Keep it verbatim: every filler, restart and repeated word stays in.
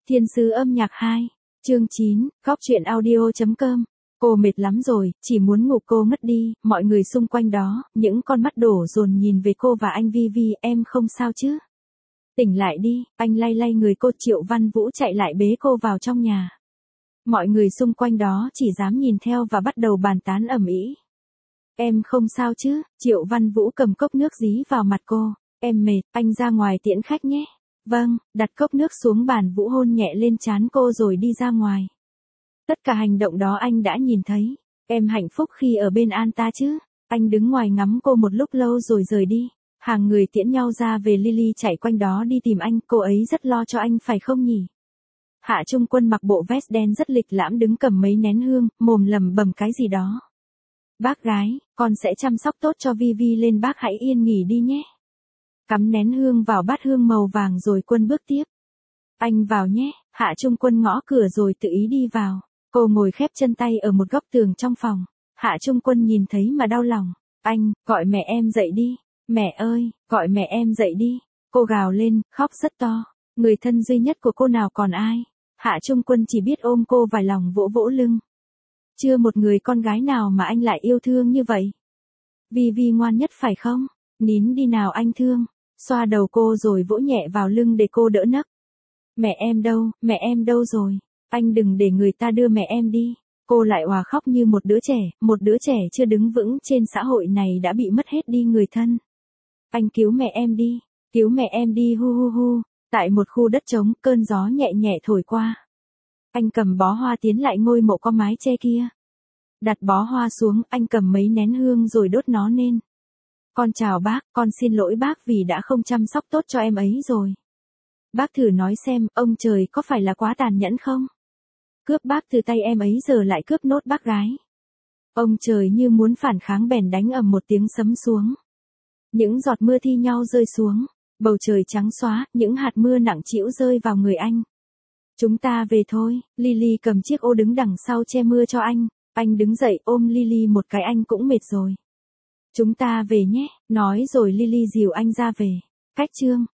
Thiên sứ âm nhạc hai, chương chín, cóc truyện audio chấm com. Cô mệt lắm rồi, chỉ muốn ngủ. Cô ngất đi, mọi người xung quanh đó, những con mắt đổ dồn nhìn về cô và anh Vi Vi. Em không sao chứ? Tỉnh lại đi, anh lay lay người cô. Triệu Văn Vũ chạy lại bế cô vào trong nhà. Mọi người xung quanh đó chỉ dám nhìn theo và bắt đầu bàn tán ầm ĩ. Em không sao chứ? Triệu Văn Vũ cầm cốc nước dí vào mặt cô. Em mệt, anh ra ngoài tiễn khách nhé. Vâng, đặt cốc nước xuống bàn. Vũ hôn nhẹ lên trán cô rồi đi ra ngoài. Tất cả hành động đó anh đã nhìn thấy. Em hạnh phúc khi ở bên an ta chứ? Anh đứng ngoài ngắm cô một lúc lâu rồi rời đi. Hàng người tiễn nhau ra về. Lily chạy quanh đó đi tìm anh. Cô ấy rất lo cho anh phải không nhỉ? Hạ Trung Quân mặc bộ vest đen rất lịch lãm đứng cầm mấy nén hương, mồm lẩm bẩm cái gì đó. Bác gái, con sẽ chăm sóc tốt cho Vi Vi lên, bác hãy yên nghỉ đi nhé. Cắm nén hương vào bát hương màu vàng rồi Quân bước tiếp. Anh vào nhé. Hạ Trung Quân ngõ cửa rồi tự ý đi vào. Cô ngồi khép chân tay ở một góc tường trong phòng. Hạ Trung Quân nhìn thấy mà đau lòng. Anh, gọi mẹ em dậy đi. Mẹ ơi, gọi mẹ em dậy đi. Cô gào lên, khóc rất to. Người thân duy nhất của cô nào còn ai? Hạ Trung Quân chỉ biết ôm cô vài lòng vỗ vỗ lưng. Chưa một người con gái nào mà anh lại yêu thương như vậy. Vi Vi ngoan nhất phải không? Nín đi nào anh thương. Xoa đầu cô rồi vỗ nhẹ vào lưng để cô đỡ nấc. Mẹ em đâu, mẹ em đâu rồi? Anh đừng để người ta đưa mẹ em đi. Cô lại òa khóc như một đứa trẻ, một đứa trẻ chưa đứng vững trên xã hội này đã bị mất hết đi người thân. Anh cứu mẹ em đi, cứu mẹ em đi hu hu hu. Tại một khu đất trống, cơn gió nhẹ nhẹ thổi qua. Anh cầm bó hoa tiến lại ngôi mộ có mái che kia. Đặt bó hoa xuống, anh cầm mấy nén hương rồi đốt nó lên. Con chào bác, con xin lỗi bác vì đã không chăm sóc tốt cho em ấy rồi. Bác thử nói xem, ông trời có phải là quá tàn nhẫn không? Cướp bác từ tay em ấy giờ lại cướp nốt bác gái. Ông trời như muốn phản kháng bèn đánh ầm một tiếng sấm xuống. Những giọt mưa thi nhau rơi xuống. Bầu trời trắng xóa, những hạt mưa nặng trĩu rơi vào người anh. Chúng ta về thôi. Lily cầm chiếc ô đứng đằng sau che mưa cho anh. Anh đứng dậy ôm Lily một cái, anh cũng mệt rồi. Chúng ta về nhé, nói rồi Lily dìu anh ra về. Cách chương